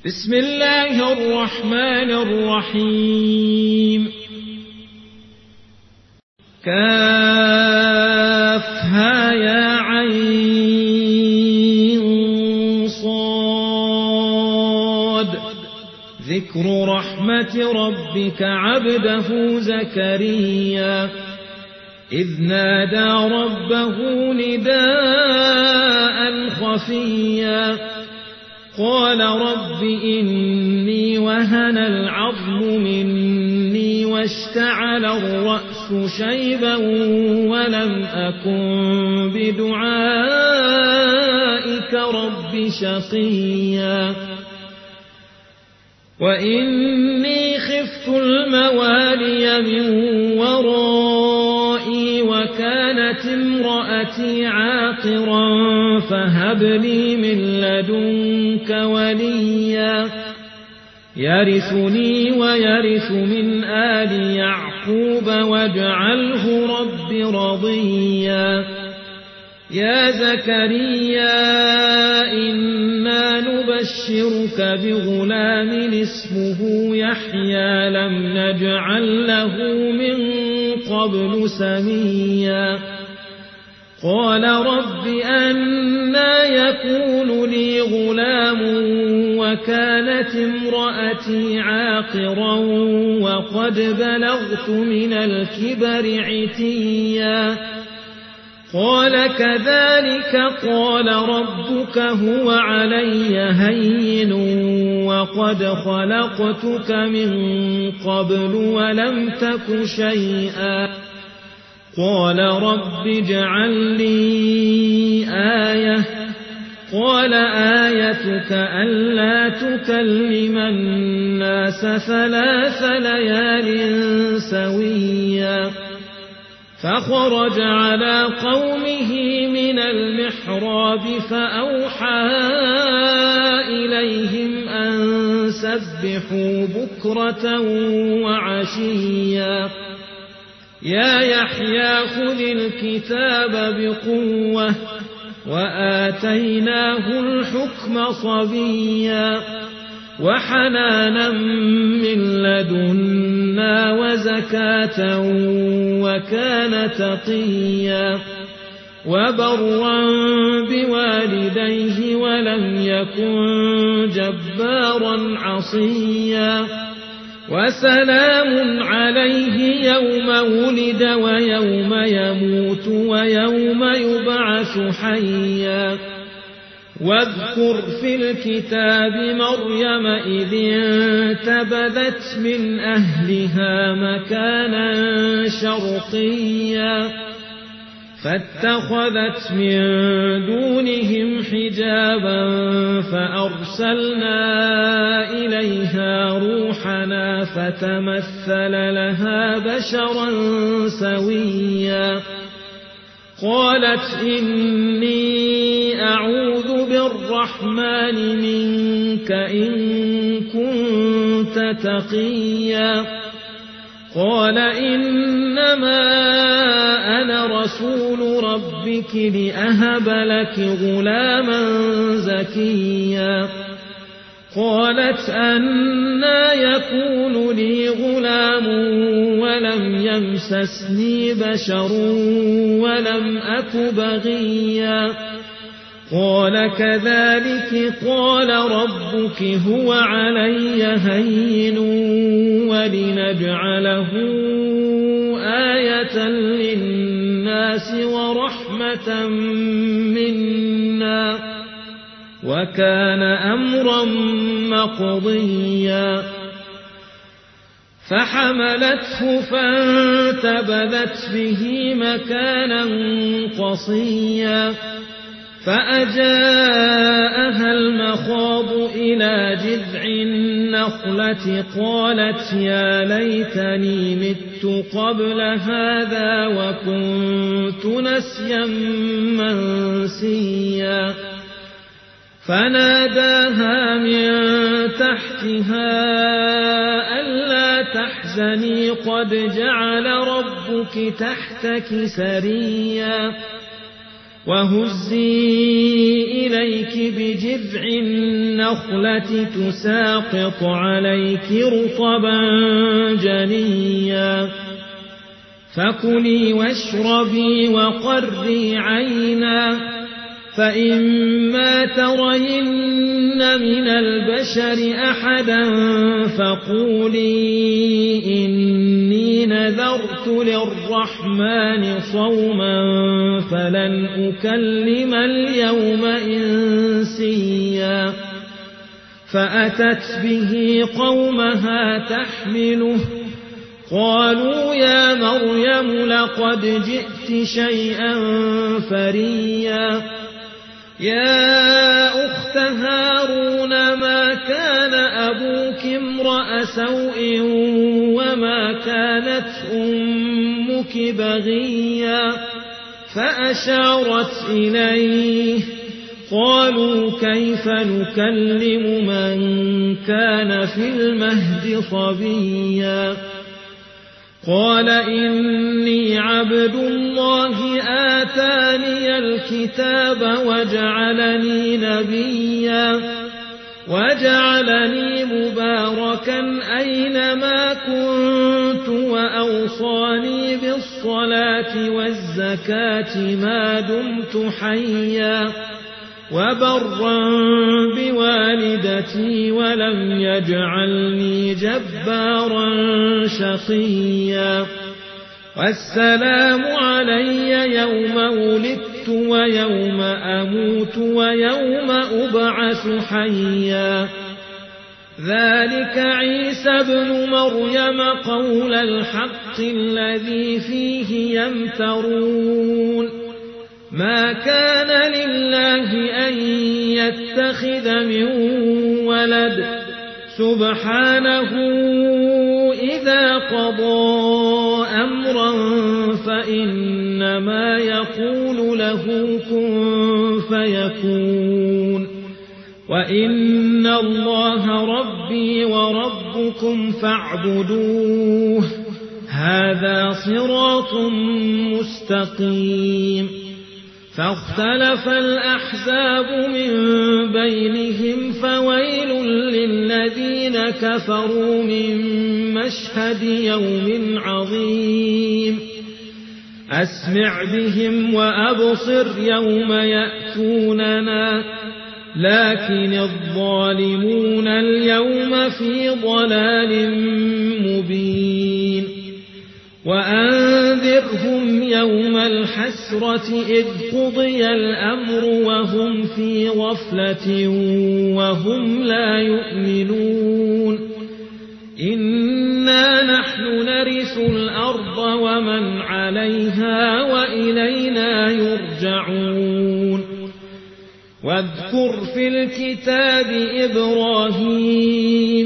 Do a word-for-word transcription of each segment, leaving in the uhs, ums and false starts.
بسم الله الرحمن الرحيم. كافها يا عين صاد. ذكر رحمة ربك عبده زكريا إذ نادى ربه نداء خفيا قال رب إني وهن العظم مني واشتعل الرأس شيبا ولم أكن بدعائك رب شقيا وإني خفت الموالي من ورائي وكانت امرأتي عاقرا فهب لي من لدنك وليا يرثني ويرث من آل يعقوب واجعله رب رضيا. يا زكريا إنا نبشرك بغلام اسمه يحيى لم نجعل له من قبل سميا قال رب أنى يكون لي غلام وكانت امرأتي عاقرا وقد بلغت من الكبر عتيا قال كذلك قال ربك هو علي هين وقد خلقتك من قبل ولم تك شيئا قال رب اجعل لي آية قال آيتك ألا تكلم الناس ثلاث ليال سويا فخرج على قومه من المحراب فأوحى إليهم أن سبحوا بكرة وعشيا يا يحيى خذ الكتاب بقوة وآتيناه الحكم صبيا وحنانا من لدنا وزكاة وكان تقيا وبرا بوالديه ولم يكن جبارا عصيا وسلام عليه يوم ولد ويوم يموت ويوم يبعث حيا واذكر في الكتاب مريم إذ انتبذت من أهلها مكانا شرقيا فاتخذت من دونهم حجابا فأرسلنا إليها روحنا فتمثل لها بشرا سويا قالت إني أعوذ بالرحمن منك إن كنت تقيا قال إنما أنا رسول ربك لأهب لك غلاما زكيا قالت أنى يكون لي غلام ولم يمسسني بشر ولم أك بغيا قال كذلك قال ربك هو علي هين ولنجعله آية للناس ورحمة منا وكان أمرا مقضيا فحملته فانتبذت به مكانا قصيا فأجاءها المخاض إلى جذع النخلة قالت يا ليتني مت قبل هذا وكنت نسيا منسيا فناداها من تحتها ألا تحزني قد جعل ربك تحتك سريا وهزي إليك بجذع النخلة تساقط عليك رطبا جنيا فكلي واشربي وقري عينا فإما ترين من البشر أحدا فقولي إني نذرت للرحمن صوما فلن أكلم اليوم إنسيا فأتت به قومها تحمله قالوا يا مريم لقد جئت شيئا فريا يا أخت هارون ما كان أبوك امرأ سوء وما كانت أمك بغيا فأشارت إليه قالوا كيف نكلم من كان في المهد صبيا قال إني عبد الله آتاني الكتاب وجعلني نبيا وجعلني مباركا أينما كنت وأوصاني بالصلاة والزكاة ما دمت حيا وبرا بوالدتي ولم يجعلني جبارا شقيا والسلام علي يوم ولدت ويوم أموت ويوم أبعث حيا ذلك عيسى ابن مريم قول الحق الذي فيه يمترون ما كان لله أن يتخذ من ولد سبحانه إذا قضى أمرا فإنما يقول له كن فيكون وإن الله ربي وربكم فاعبدوه هذا صراط مستقيم فاختلف الأحزاب من بينهم فويل للذين كفروا من مشهد يوم عظيم أسمع بهم وأبصر يوم يأتوننا لكن الظالمون اليوم في ضلال مبين وأنذرهم يوم الحسرة إذ قضي الأمر وهم في غفلة وهم لا يؤمنون إنا نحن نرث الأرض ومن عليها وإلينا يرجعون واذكر في الكتاب إبراهيم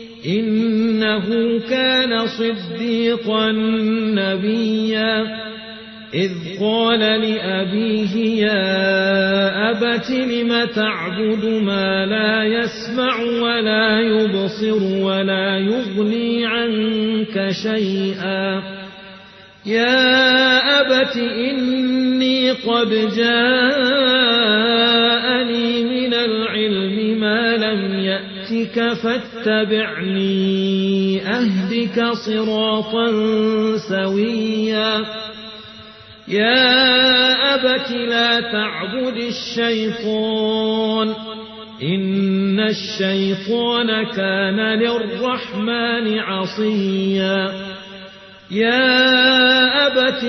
إنه كان صديقا نبيا إذ قال لأبيه يا أبت لم تعبد ما لا يسمع ولا يبصر ولا يغني عنك شيئا يا أبت إني قد جاءني من العلم ما لم يأتك فاتبعني أهدك صراطا سويا يا أبت لا تعبد الشيطان إن الشيطان كان للرحمن عصيا يا أبت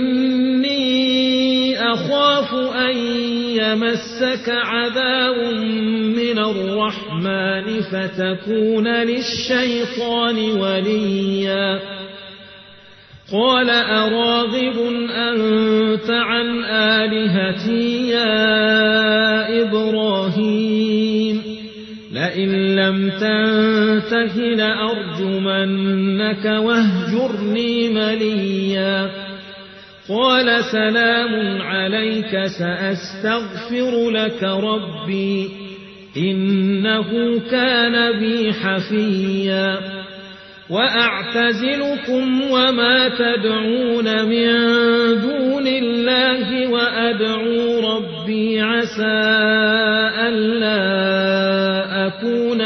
إني أخاف أن يمسك عذاب من الرحمن فتكون للشيطان وليا قال أراغب أنت عن آلهتي يا إبراهيم لئن لم تنته لأرجمنك واهجرني مليا قال سلام عليك سأستغفر لك ربي إنه كان بي حفيا وأعتزلكم وما تدعون من دون الله وأدعو ربي عسى ألا أكون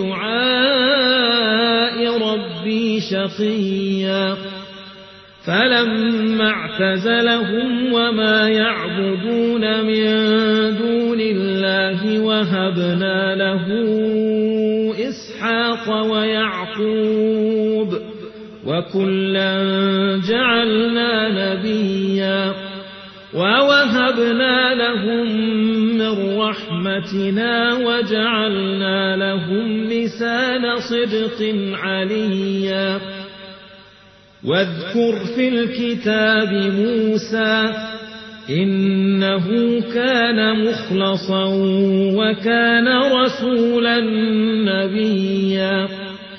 بدعاء ربي شقيا فلما اعتزلهم وما يعبدون من دون الله وهبنا له إسحاق ويعقوب وكلا جعلنا نبيا ووهبنا لهم من رحمتنا وجعلنا لهم لسان صدق عليا واذكر في الكتاب موسى إنه كان مخلصا وكان رسولا نبيا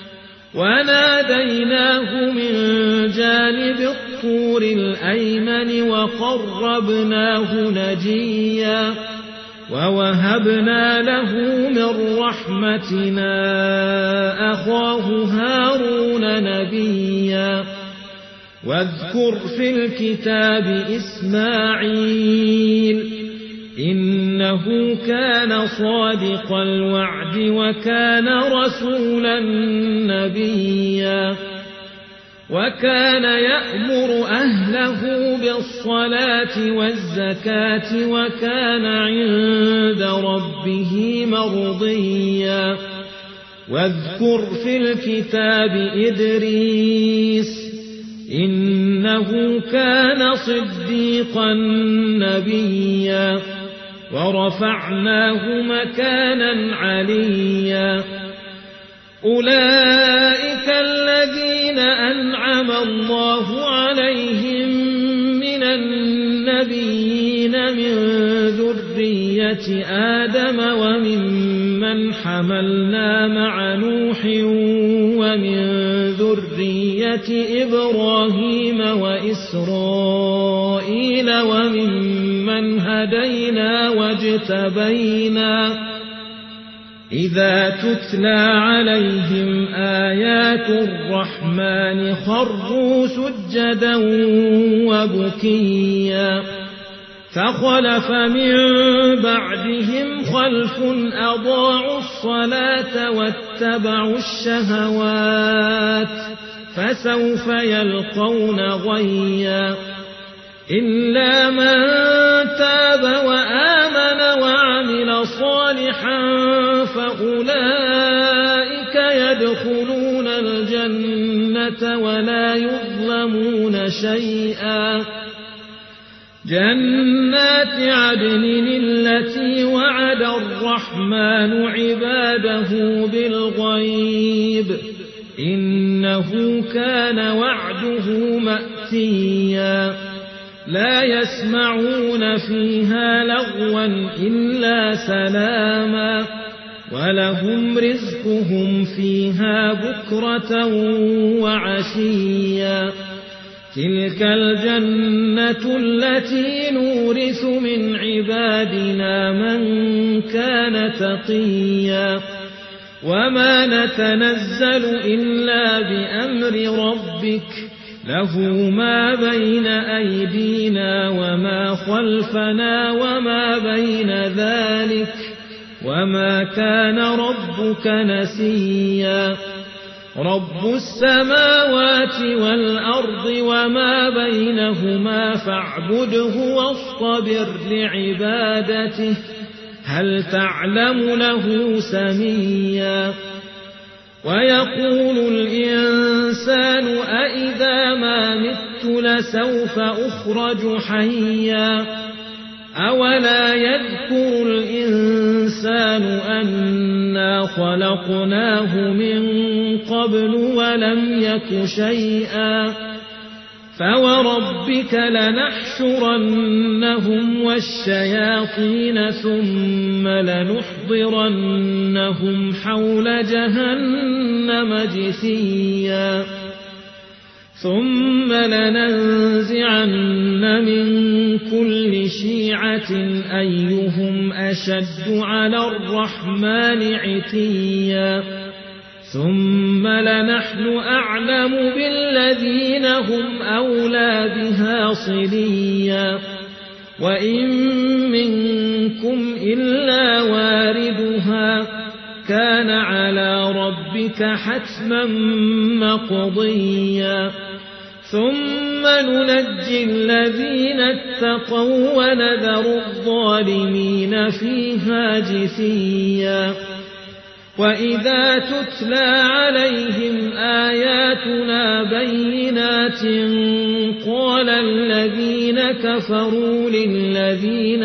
وناديناه من جانب الطور الأيمن وقربناه نجيا ووهبنا له من رحمتنا أخاه هارون نبيا واذكر في الكتاب إسماعيل إنه كان صادق الوعد وكان رسولا نبيا وكان يأمر أهله بالصلاة والزكاة وكان عند ربه مرضيا واذكر في الكتاب إدريس إنه كان صديقا نبيا ورفعناه مكانا عليا أولئك الذين أنعم الله عليهم من النبيين من ذرية آدم وممن حملنا مع نوح ومن ذرية إبراهيم وإسرائيل وممن هدينا واجتبينا إذا تتلى عليهم آيات الرحمن خروا سجدا وبكيا فخلف من بعدهم خلف أضاعوا الصلاة واتبعوا الشهوات فسوف يلقون غيا إلا من تاب وآمن وعمل صالحا فأولئك يدخلون الجنة ولا يظلمون شيئا جنات عدن التي وعد الرحمن عباده بالغيب إنه كان وعده مأتيا لا يسمعون فيها لغوا إلا سلاما ولهم رزقهم فيها بكرة وعشيا تلك الجنة التي نورث من عبادنا من كان تقيا وما نتنزل إلا بأمر ربك له ما بين أيدينا وما خلفنا وما بين ذلك وما كان ربك نسيا رب السماوات والأرض وما بينهما فاعبده واصطبر لعبادته هل تعلم له سميا ويقول الإنسان أإذا ما مت لسوف أخرج حيا أولا يذكر الإنسان أنا خلقناه من قبل ولم يك شيئا فوربك لنحشرنهم والشياطين ثم لنحضرنهم حول جهنم جثيا ثم لننزعن من كل شيعة أيهم أشد على الرحمن عتيا ثم ثم لنحن أعلم بالذين هم أولى بها صليا وإن منكم إلا واردها كان على ربك حتما مقضيا ثم ننجي الذين اتقوا ونذر الظالمين فيها جثيا وإذا تتلى عليهم آياتنا بينات قال الذين كفروا للذين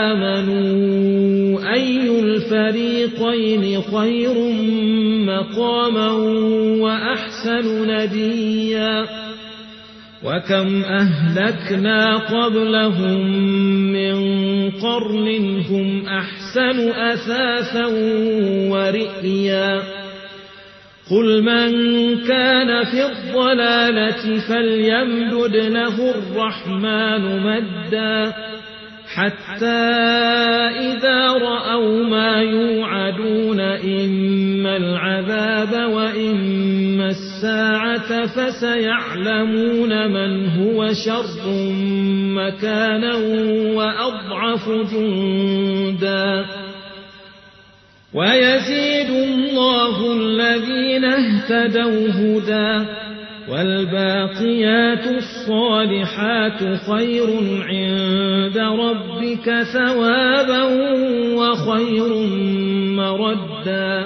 آمنوا أي الفريقين خير مقاما وأحسن نديا وكم أهلكنا قبلهم من قرن هم أحسن أثاثا ورئيا قل من كان في الضلالة فليمدد له الرحمن مدا حتى إذا رأوا ما يوعدون إما العذاب وإما الساعة فسيعلمون من هو شر مكانا وأضعف جندا ويزيد الله الذين اهتدوا هدى والباقيات الصالحات خير عند ربك ثوابا وخير مردا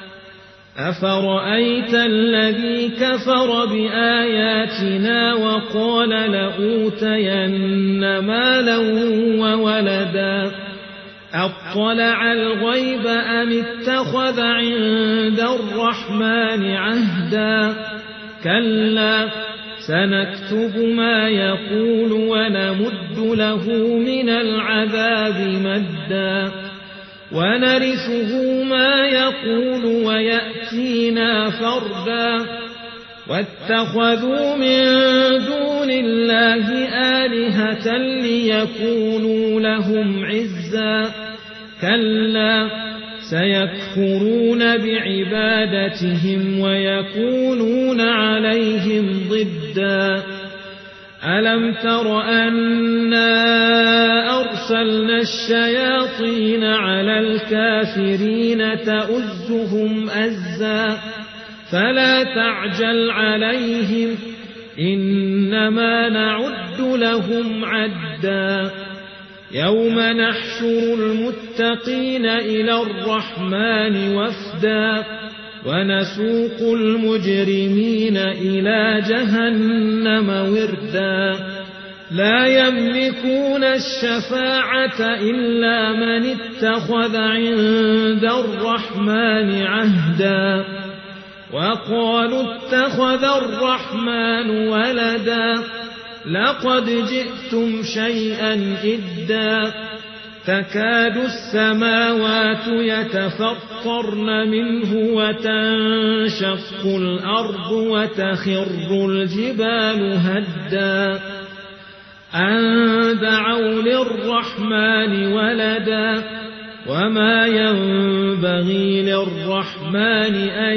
أفرأيت الذي كفر بآياتنا وقال لأوتين مالا وولدا أطلع الغيب أم اتخذ عند الرحمن عهدا كلا سنكتب ما يقول ونمد له من العذاب مدا ونرثه ما يقول ويأتينا فردا واتخذوا من دون الله آلهة ليكونوا لهم عزا كلا سيكفرون بعبادتهم ويكونون عليهم ضدا ألم تر أنا أرسلنا الشياطين على الكافرين تؤزهم أزا فلا تعجل عليهم إنما نعد لهم عدا يوم نحشر المتقين إلى الرحمن وفدا ونسوق المجرمين إلى جهنم وردا لا يملكون الشفاعة إلا من اتخذ عند الرحمن عهدا وقالوا اتخذ الرحمن ولدا لقد جئتم شيئا إدا تكاد السماوات يتفطرن منه وتنشق الأرض وتخر الجبال هدا أن دعوا للرحمن ولدا وما ينبغي للرحمن أن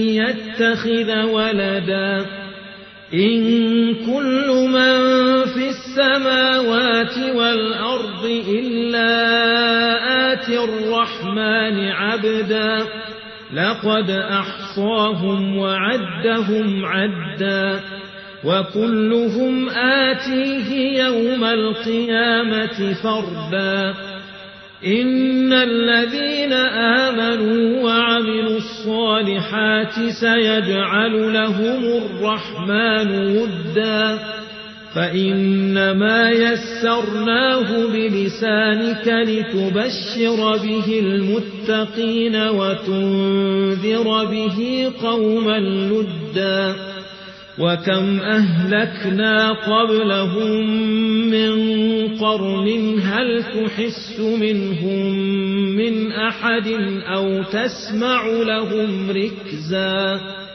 يتخذ ولدا إن كل من في السماوات والأرض إلا آتي الرحمن عبدا لقد أحصاهم وعدهم عدا وكلهم آتيه يوم القيامة فردا إن الذين آمنوا وعملوا الصالحات سيجعل لهم الرحمن ودا فإنما يسرناه بلسانك لتبشر به المتقين وتنذر به قوما لدا وكم أهلكنا قبلهم من قرن هل تحس منهم من أحد أو تسمع لهم ركزا